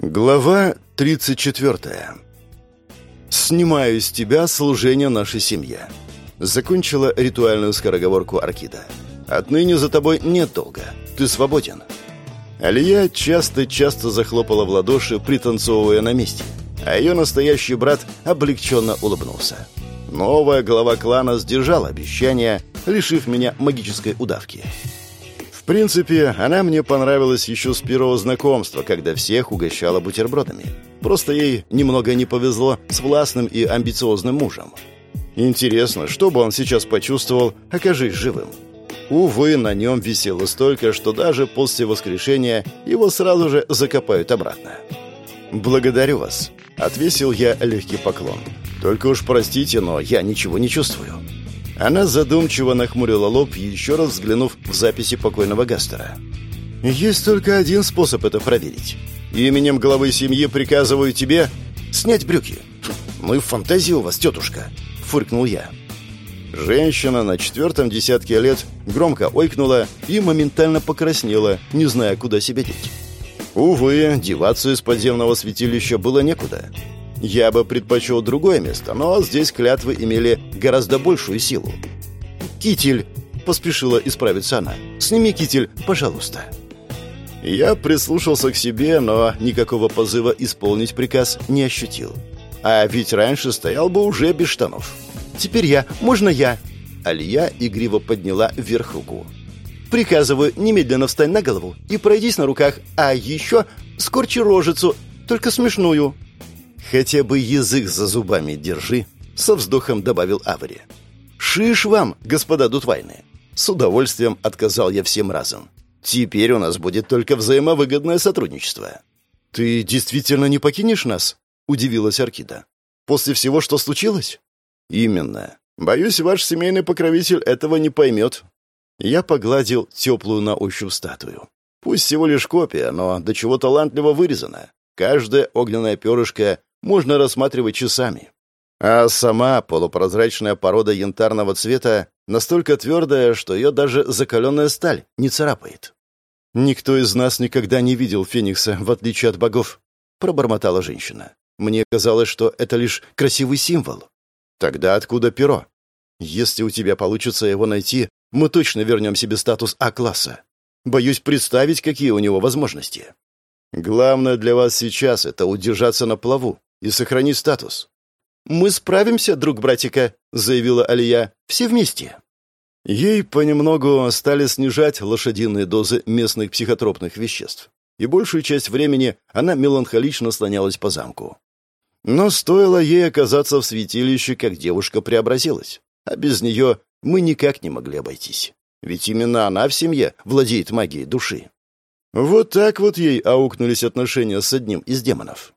Глава 34. «Снимаю с тебя служение нашей семье», — закончила ритуальную скороговорку Аркида. «Отныне за тобой нет долга. Ты свободен». Алия часто-часто захлопала в ладоши, пританцовывая на месте, а ее настоящий брат облегченно улыбнулся. Новая глава клана сдержала обещание, лишив меня магической удавки. В принципе, она мне понравилась еще с первого знакомства, когда всех угощала бутербродами. Просто ей немного не повезло с властным и амбициозным мужем. Интересно, что бы он сейчас почувствовал, окажись живым. Увы, на нем висело столько, что даже после воскрешения его сразу же закопают обратно. «Благодарю вас», — отвесил я легкий поклон. «Только уж простите, но я ничего не чувствую». Она задумчиво нахмурила лоб, еще раз взглянув в записи покойного Гастера. «Есть только один способ это проверить. Именем главы семьи приказываю тебе снять брюки». «Ну и фантазия у вас, тетушка», — фыркнул я. Женщина на 4-м десятке лет громко ойкнула и моментально покраснела, не зная, куда себя деть. Увы, деваться из подземного святилища было некуда. Я бы предпочел другое место, но здесь клятвы имели гораздо большую силу. «Китель!» — поспешила исправиться она. «Сними китель, пожалуйста». Я прислушался к себе, но никакого позыва исполнить приказ не ощутил. А ведь раньше стоял бы уже без штанов. «Теперь я. Можно я?» Алия игриво подняла вверх руку. «Приказываю, немедленно встань на голову и пройдись на руках, а еще скорчи рожицу, только смешную». «Хотя бы язык за зубами держи», — со вздохом добавил Авари. «Шиш вам, господа Дутвайны!» С удовольствием отказал я всем разом. «Теперь у нас будет только взаимовыгодное сотрудничество». «Ты действительно не покинешь нас?» — удивилась Аркида. «После всего, что случилось?» «Именно. Боюсь, ваш семейный покровитель этого не поймет». Я погладил теплую на ощупь статую. Пусть всего лишь копия, но до чего талантливо вырезана. Каждое огненное перышко можно рассматривать часами. А сама полупрозрачная порода янтарного цвета настолько твердая, что ее даже закаленная сталь не царапает. «Никто из нас никогда не видел Феникса, в отличие от богов», — пробормотала женщина. «Мне казалось, что это лишь красивый символ». «Тогда откуда перо? Если у тебя получится его найти, мы точно вернем себе статус А-класса. Боюсь представить, какие у него возможности. Главное для вас сейчас — это удержаться на плаву и сохранить статус». «Мы справимся, друг братика», — заявила Алия. «Все вместе». Ей понемногу стали снижать лошадиные дозы местных психотропных веществ, и большую часть времени она меланхолично слонялась по замку. Но стоило ей оказаться в святилище, как девушка преобразилась, а без нее мы никак не могли обойтись. Ведь именно она в семье владеет магией души. Вот так вот ей аукнулись отношения с одним из демонов.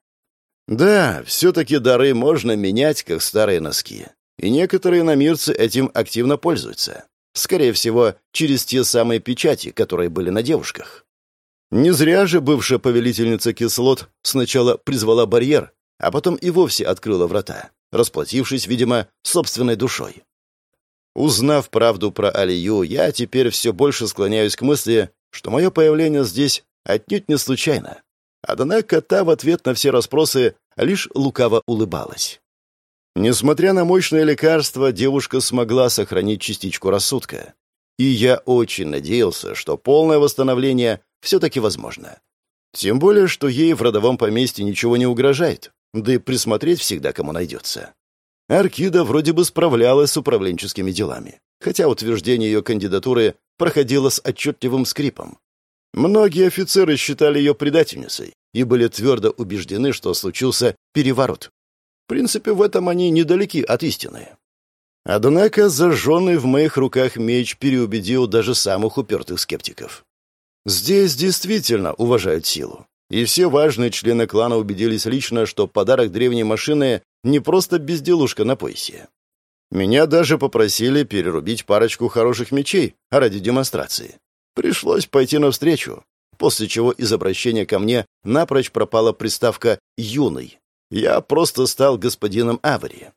Да, все-таки дары можно менять, как старые носки. И некоторые иномирцы этим активно пользуются. Скорее всего, через те самые печати, которые были на девушках. Не зря же бывшая повелительница кислот сначала призвала барьер, а потом и вовсе открыла врата, расплатившись, видимо, собственной душой. Узнав правду про Алию, я теперь все больше склоняюсь к мысли, что мое появление здесь отнюдь не случайно. Однако та в ответ на все расспросы лишь лукаво улыбалась. Несмотря на мощное лекарство, девушка смогла сохранить частичку рассудка. И я очень надеялся, что полное восстановление все-таки возможно. Тем более, что ей в родовом поместье ничего не угрожает, да и присмотреть всегда кому найдется. Аркида вроде бы справлялась с управленческими делами, хотя утверждение ее кандидатуры проходило с отчетливым скрипом. Многие офицеры считали ее предательницей и были твердо убеждены, что случился переворот. В принципе, в этом они недалеки от истины. Однако зажженный в моих руках меч переубедил даже самых упертых скептиков. Здесь действительно уважают силу. И все важные члены клана убедились лично, что подарок древней машины не просто безделушка на поясе. Меня даже попросили перерубить парочку хороших мечей ради демонстрации. Пришлось пойти навстречу, после чего из обращения ко мне напрочь пропала приставка «юный». Я просто стал господином Авари.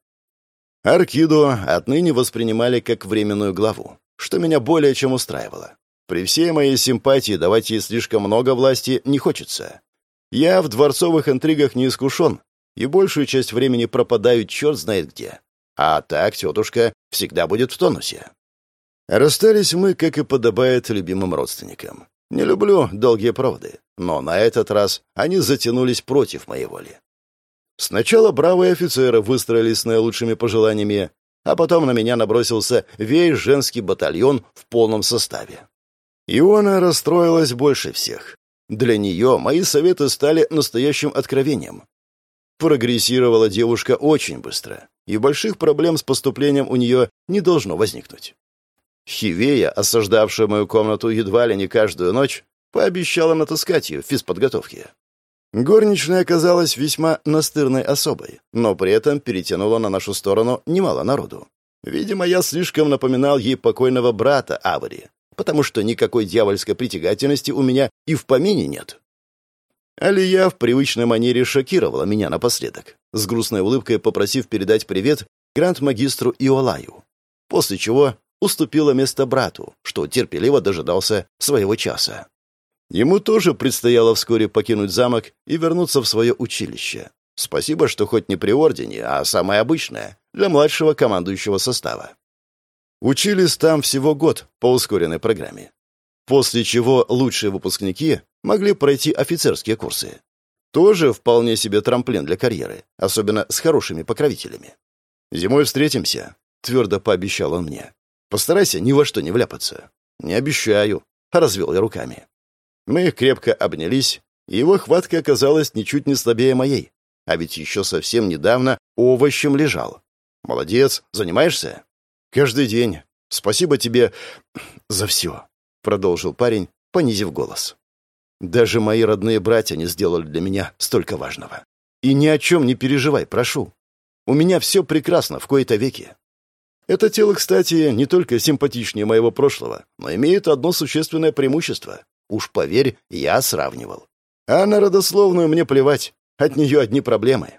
Аркиду отныне воспринимали как временную главу, что меня более чем устраивало. При всей моей симпатии давать ей слишком много власти не хочется. Я в дворцовых интригах не искушен, и большую часть времени пропадаю черт знает где. А так тетушка всегда будет в тонусе. Расстались мы, как и подобает любимым родственникам. Не люблю долгие проводы, но на этот раз они затянулись против моей воли. Сначала бравые офицеры выстроились с наилучшими пожеланиями, а потом на меня набросился весь женский батальон в полном составе. Иона расстроилась больше всех. Для нее мои советы стали настоящим откровением. Прогрессировала девушка очень быстро, и больших проблем с поступлением у нее не должно возникнуть. Хивея, осаждавшая мою комнату едва ли не каждую ночь, пообещала натаскать ее в физподготовке. Горничная оказалась весьма настырной особой, но при этом перетянула на нашу сторону немало народу. Видимо, я слишком напоминал ей покойного брата Авари, потому что никакой дьявольской притягательности у меня и в помине нет. Алия в привычной манере шокировала меня напоследок, с грустной улыбкой попросив передать привет гранд-магистру Иолаю, после чего уступила место брату, что терпеливо дожидался своего часа. Ему тоже предстояло вскоре покинуть замок и вернуться в свое училище. Спасибо, что хоть не при ордене, а самое обычное, для младшего командующего состава. Учились там всего год по ускоренной программе, после чего лучшие выпускники могли пройти офицерские курсы. Тоже вполне себе трамплин для карьеры, особенно с хорошими покровителями. «Зимой встретимся», — твердо пообещал он мне. «Постарайся ни во что не вляпаться». «Не обещаю», — развел я руками. Мы крепко обнялись, и его хватка оказалась ничуть не слабее моей, а ведь еще совсем недавно овощем лежал. «Молодец, занимаешься?» «Каждый день. Спасибо тебе за все», — продолжил парень, понизив голос. «Даже мои родные братья не сделали для меня столько важного. И ни о чем не переживай, прошу. У меня все прекрасно в кои-то веки. Это тело, кстати, не только симпатичнее моего прошлого, но имеет одно существенное преимущество. Уж поверь, я сравнивал. А на родословную мне плевать. От нее одни проблемы».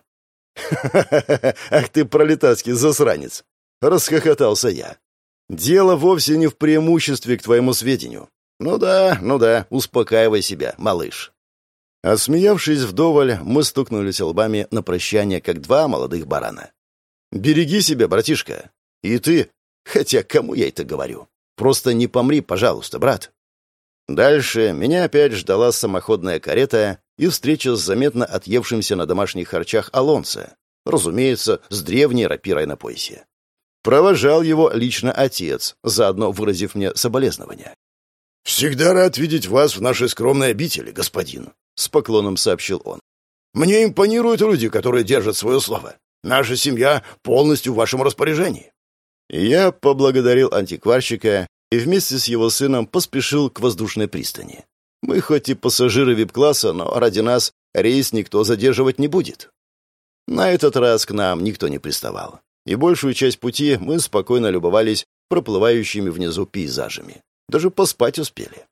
«Ах ты, пролетарский засранец!» — расхохотался я. «Дело вовсе не в преимуществе, к твоему сведению. Ну да, успокаивай себя, малыш». Осмеявшись вдоволь, мы стукнулись лбами на прощание, как два молодых барана. «Береги себя, братишка. И ты, хотя кому я это говорю? Просто не помри, пожалуйста, брат». Дальше меня опять ждала самоходная карета и встреча с заметно отъевшимся на домашних харчах Алонсо, разумеется, с древней рапирой на поясе. Провожал его лично отец, заодно выразив мне соболезнования. «Всегда рад видеть вас в нашей скромной обители, господин», — с поклоном сообщил он. «Мне импонируют люди, которые держат свое слово. Наша семья полностью в вашем распоряжении». Я поблагодарил антикварщика и вместе с его сыном поспешил к воздушной пристани. Мы хоть и пассажиры вип-класса, но ради нас рейс никто задерживать не будет. На этот раз к нам никто не приставал, и большую часть пути мы спокойно любовались проплывающими внизу пейзажами. Даже поспать успели.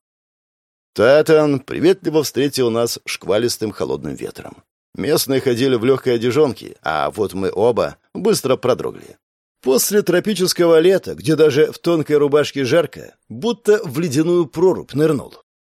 Татан приветливо встретил нас шквалистым холодным ветром. Местные ходили в легкой одежонке, а вот мы оба быстро продрогли. После тропического лета, где даже в тонкой рубашке жарко, будто в ледяную прорубь нырнул.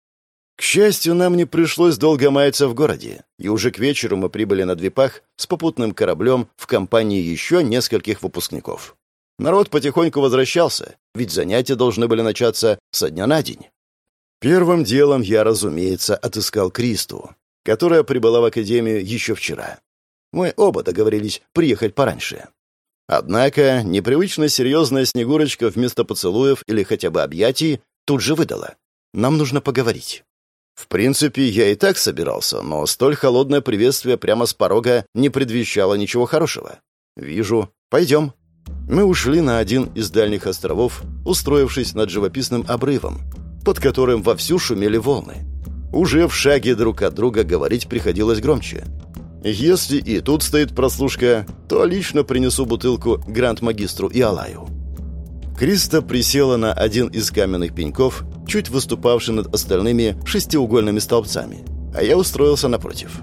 К счастью, нам не пришлось долго маяться в городе, и уже к вечеру мы прибыли на Двипах с попутным кораблем в компании еще нескольких выпускников. Народ потихоньку возвращался, ведь занятия должны были начаться со дня на день. Первым делом я, разумеется, отыскал Кристу, которая прибыла в академию еще вчера. Мы оба договорились приехать пораньше. Однако непривычно серьезная Снегурочка вместо поцелуев или хотя бы объятий тут же выдала: «Нам нужно поговорить». В принципе, я и так собирался, но столь холодное приветствие прямо с порога не предвещало ничего хорошего. «Вижу. Пойдем». Мы ушли на один из дальних островов, устроившись над живописным обрывом, под которым вовсю шумели волны. Уже в шаге друг от друга говорить приходилось громче. Если и тут стоит прослушка, то лично принесу бутылку гранд-магистру Иолаю. Криста присела на один из каменных пеньков, чуть выступавший над остальными шестиугольными столбцами, а я устроился напротив.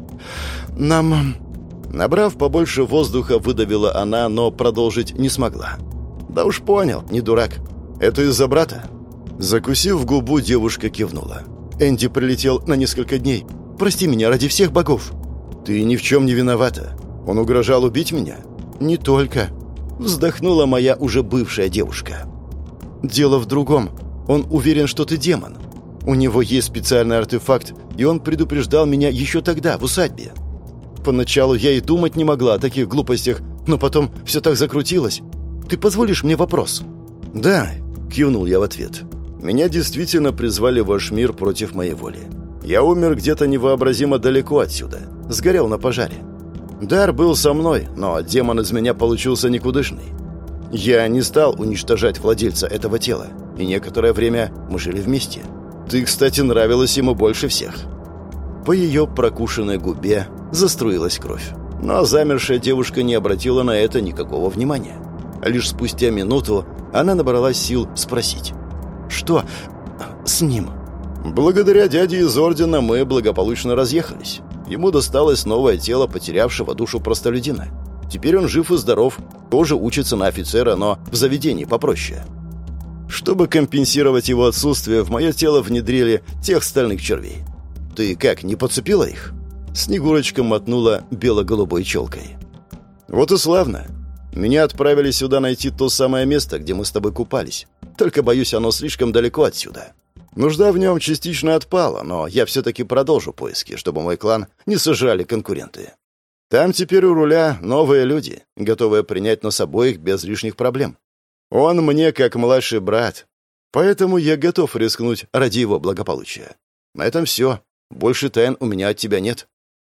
«Нам...» Набрав побольше воздуха, выдавила она, но продолжить не смогла. «Да уж понял, не дурак. Это из-за брата?» Закусив губу, девушка кивнула. «Энди прилетел на несколько дней. Прости меня ради всех богов». «Ты ни в чем не виновата. Он угрожал убить меня?» «Не только», — вздохнула моя уже бывшая девушка. «Дело в другом. Он уверен, что ты демон. У него есть специальный артефакт, и он предупреждал меня еще тогда, в усадьбе. Поначалу я и думать не могла о таких глупостях, но потом все так закрутилось. Ты позволишь мне вопрос?» «Да», — кивнул я в ответ. «Меня действительно призвали в ваш мир против моей воли. Я умер где-то невообразимо далеко отсюда. Сгорел на пожаре. Дар был со мной, но демон из меня получился никудышный. Я не стал уничтожать владельца этого тела, и некоторое время мы жили вместе. Ты, кстати, нравилась ему больше всех». По ее прокушенной губе заструилась кровь. Но замершая девушка не обратила на это никакого внимания. Лишь спустя минуту она набралась сил спросить: «Что с ним?» «Благодаря дяде из Ордена мы благополучно разъехались. Ему досталось новое тело потерявшего душу простолюдина. Теперь он жив и здоров, тоже учится на офицера, но в заведении попроще. Чтобы компенсировать его отсутствие, в мое тело внедрили тех стальных червей. Ты как, не подцепила их?» Снегурочка мотнула бело-голубой челкой. «Вот и славно. Меня отправили сюда найти то самое место, где мы с тобой купались. Только, боюсь, оно слишком далеко отсюда. Нужда в нем частично отпала, но я все-таки продолжу поиски, чтобы мой клан не сожрали конкуренты. Там теперь у руля новые люди, готовые принять нас обоих без лишних проблем. Он мне как младший брат, поэтому я готов рискнуть ради его благополучия. На этом все. Больше тайн у меня от тебя нет».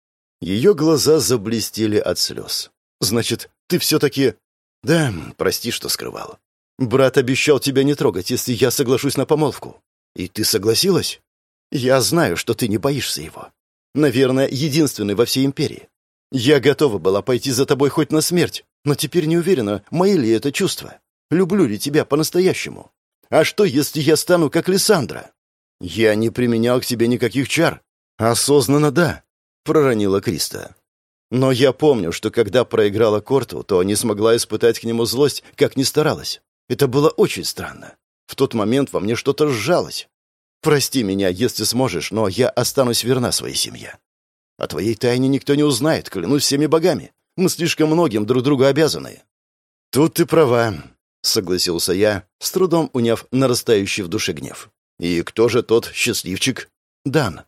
Ее глаза заблестели от слез. «Значит, ты все-таки...» «Да, прости, что скрывал. Брат обещал тебя не трогать, если я соглашусь на помолвку. И ты согласилась? Я знаю, что ты не боишься его. Наверное, единственный во всей империи. Я готова была пойти за тобой хоть на смерть, но теперь не уверена, мои ли это чувства. Люблю ли тебя по-настоящему? А что, если я стану как Лиссандра?» «Я не применял к тебе никаких чар». «Осознанно, да», — проронила Криста. «Но я помню, что когда проиграла Корту, то не смогла испытать к нему злость, как ни старалась. Это было очень странно. В тот момент во мне что-то сжалось. Прости меня, если сможешь, но я останусь верна своей семье. О твоей тайне никто не узнает, клянусь всеми богами. Мы слишком многим друг другу обязаны». «Тут ты права», — согласился я, с трудом уняв нарастающий в душе гнев. «И кто же тот счастливчик?» «Дан».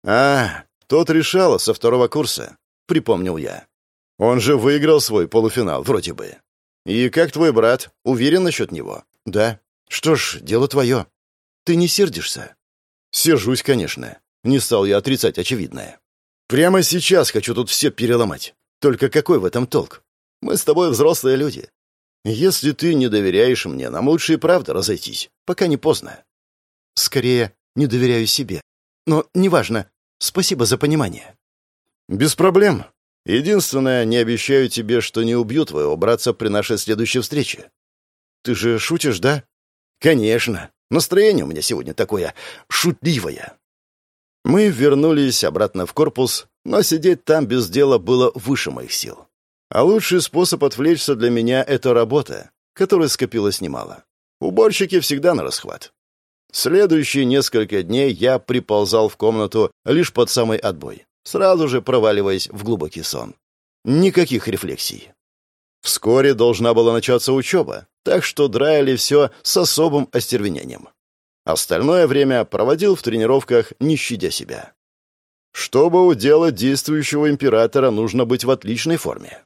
«А, тот решала со второго курса», — припомнил я. «Он же выиграл свой полуфинал, вроде бы. И как твой брат? Уверен насчет него?» «Да». «Что ж, дело твое. Ты не сердишься?» «Сержусь, конечно. Не стал я отрицать очевидное. Прямо сейчас хочу тут все переломать. Только какой в этом толк? Мы с тобой взрослые люди. Если ты не доверяешь мне, нам лучше и правда разойтись, пока не поздно». «Скорее, не доверяю себе. Но неважно. Спасибо за понимание». «Без проблем. Единственное, не обещаю тебе, что не убью твоего братца при нашей следующей встрече». «Ты же шутишь, да?» «Конечно. Настроение у меня сегодня такое шутливое». Мы вернулись обратно в корпус, но сидеть там без дела было выше моих сил. А лучший способ отвлечься для меня — это работа, которой скопилось немало. Уборщики всегда на расхват. Следующие несколько дней я приползал в комнату лишь под самый отбой, сразу же проваливаясь в глубокий сон. Никаких рефлексий. Вскоре должна была начаться учеба, так что драили все с особым остервенением. Остальное время проводил в тренировках, не щадя себя. Чтобы уделать действующего императора, нужно быть в отличной форме.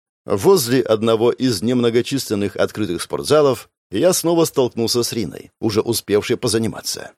Возле одного из немногочисленных открытых спортзалов я снова столкнулся с Риной, уже успевшей позаниматься.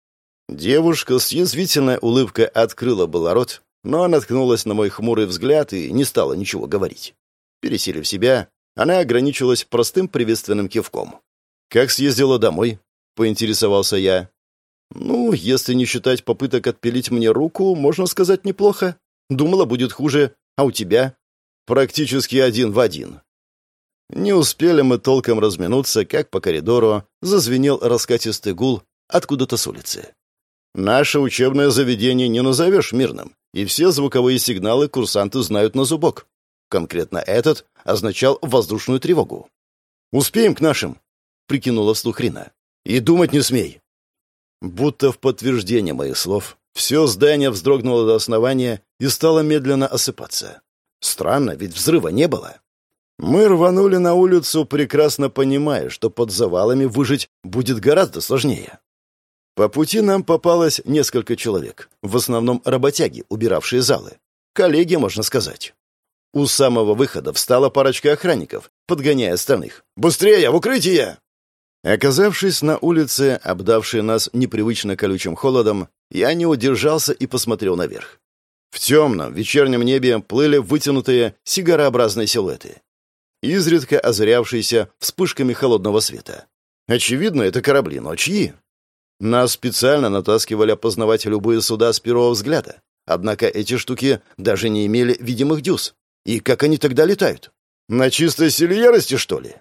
Девушка с язвительной улыбкой открыла было рот, но наткнулась на мой хмурый взгляд и не стала ничего говорить. Пересилив себя, она ограничилась простым приветственным кивком. «Как съездила домой?» — поинтересовался я. «Ну, если не считать попыток отпилить мне руку, можно сказать, неплохо. Думала, будет хуже. А у тебя?» «Практически один в один». Не успели мы толком разминуться, как по коридору зазвенел раскатистый гул откуда-то с улицы. Наше учебное заведение не назовешь мирным, и все звуковые сигналы курсанты знают на зубок. Конкретно этот означал воздушную тревогу. «Успеем к нашим», — прикинула вслух Рина. «И думать не смей». Будто в подтверждение моих слов, Все здание вздрогнуло до основания и стало медленно осыпаться. Странно, ведь взрыва не было. Мы рванули на улицу, прекрасно понимая, что под завалами выжить будет гораздо сложнее. По пути нам попалось несколько человек, в основном работяги, убиравшие залы. Коллеги, можно сказать. У самого выхода встала парочка охранников, подгоняя остальных. «Быстрее, в укрытие!» Оказавшись на улице, обдавшей нас непривычно колючим холодом, я не удержался и посмотрел наверх. В темном вечернем небе плыли вытянутые сигарообразные силуэты, изредка озарявшиеся вспышками холодного света. Очевидно, это корабли, но чьи? Нас специально натаскивали опознавать любые суда с первого взгляда. Однако эти штуки даже не имели видимых дюз. И как они тогда летают? На чистой силе ярости, что ли?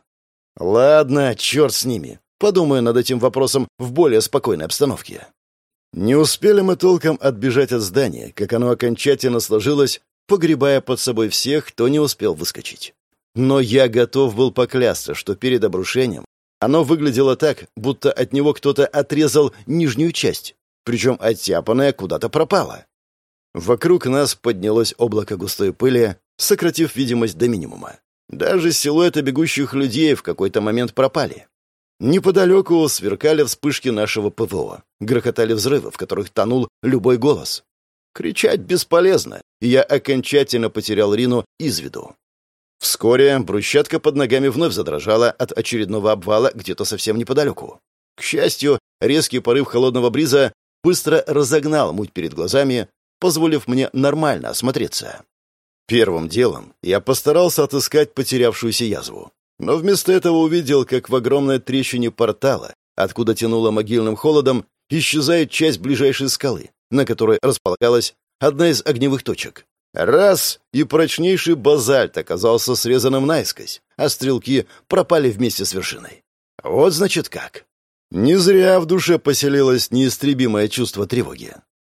Ладно, черт с ними. Подумаю над этим вопросом в более спокойной обстановке. Не успели мы толком отбежать от здания, как оно окончательно сложилось, погребая под собой всех, кто не успел выскочить. Но я готов был поклясться, что перед обрушением оно выглядело так, будто от него кто-то отрезал нижнюю часть, причем оттяпанная куда-то пропала. Вокруг нас поднялось облако густой пыли, сократив видимость до минимума. Даже силуэты бегущих людей в какой-то момент пропали. Неподалеку сверкали вспышки нашего ПВО, грохотали взрывы, в которых тонул любой голос. Кричать бесполезно, и я окончательно потерял Рину из виду. Вскоре брусчатка под ногами вновь задрожала от очередного обвала где-то совсем неподалеку. К счастью, резкий порыв холодного бриза быстро разогнал муть перед глазами, позволив мне нормально осмотреться. Первым делом я постарался отыскать потерявшуюся язву. Но вместо этого увидел, как в огромной трещине портала, откуда тянуло могильным холодом, исчезает часть ближайшей скалы, на которой располагалась одна из огневых точек. Раз, и прочнейший базальт оказался срезанным наискось, а стрелки пропали вместе с вершиной. Вот значит как. Не зря в душе поселилось неистребимое чувство тревоги.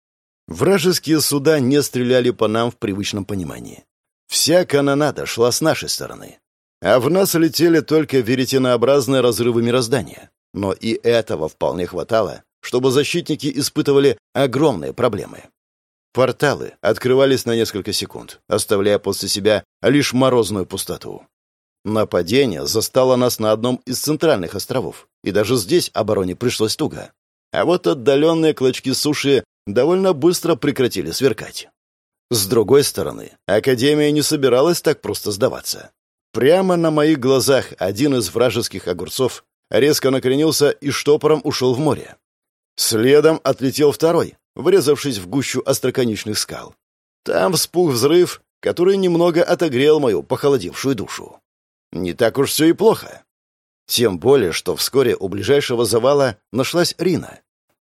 Вражеские суда не стреляли по нам в привычном понимании. Вся канонада шла с нашей стороны. А в нас летели только веретенообразные разрывы мироздания. Но и этого вполне хватало, чтобы защитники испытывали огромные проблемы. Порталы открывались на несколько секунд, оставляя после себя лишь морозную пустоту. Нападение застало нас на одном из центральных островов, и даже здесь обороне пришлось туго. А вот отдаленные клочки суши довольно быстро прекратили сверкать. С другой стороны, Академия не собиралась так просто сдаваться. Прямо на моих глазах один из вражеских огурцов резко накренился и штопором ушел в море. Следом отлетел второй, врезавшись в гущу остроконечных скал. Там вспух взрыв, который немного отогрел мою похолодевшую душу. Не так уж все и плохо. Тем более, что вскоре у ближайшего завала нашлась Рина.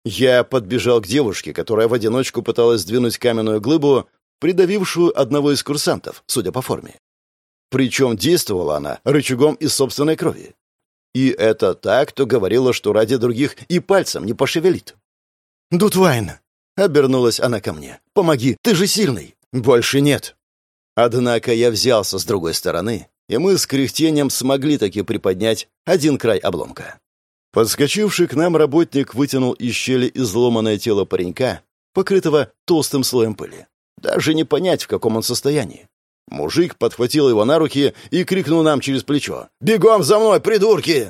Я подбежал к девушке, которая в одиночку пыталась сдвинуть каменную глыбу, придавившую одного из курсантов, судя по форме. Причем действовала она рычагом из собственной крови. И это так, кто говорила, что ради других и пальцем не пошевелит. «Дутвайн!» — обернулась она ко мне. «Помоги, ты же сильный!» «Больше нет!» Однако я взялся с другой стороны, и мы с кряхтением смогли таки приподнять один край обломка. Подскочивший к нам работник вытянул из щели изломанное тело паренька, покрытого толстым слоем пыли. Даже не понять, в каком он состоянии. Мужик подхватил его на руки и крикнул нам через плечо: «Бегом за мной, придурки!»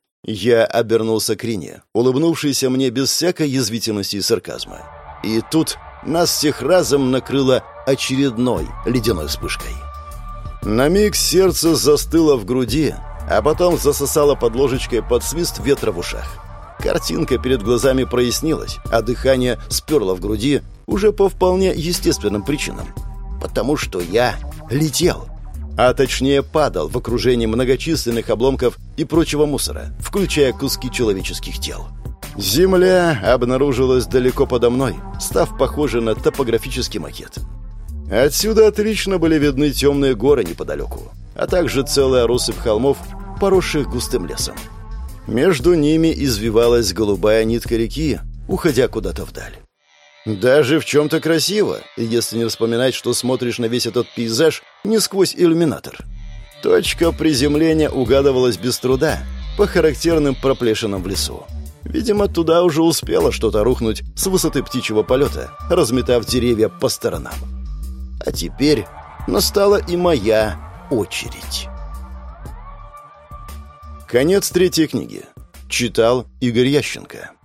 Я обернулся к Рине, улыбнувшейся мне без всякой язвительности и сарказма. И тут нас всех разом накрыло очередной ледяной вспышкой. На миг сердце застыло в груди, а потом засосало под ложечкой под свист ветра в ушах. Картинка перед глазами прояснилась, а дыхание сперло в груди уже по вполне естественным причинам. Потому что я летел, а точнее падал в окружении многочисленных обломков и прочего мусора, включая куски человеческих тел. Земля обнаружилась далеко подо мной, став похожей на топографический макет. Отсюда отлично были видны темные горы неподалеку, а также целая россыпь холмов, поросших густым лесом. Между ними извивалась голубая нитка реки, уходя куда-то вдаль. Даже в чем-то красиво, если не вспоминать, что смотришь на весь этот пейзаж не сквозь иллюминатор. Точка приземления угадывалась без труда, по характерным проплешинам в лесу. Видимо, туда уже успело что-то рухнуть с высоты птичьего полета, разметав деревья по сторонам. А теперь настала и моя очередь. Конец 3 книги. Читал Игорь Ященко.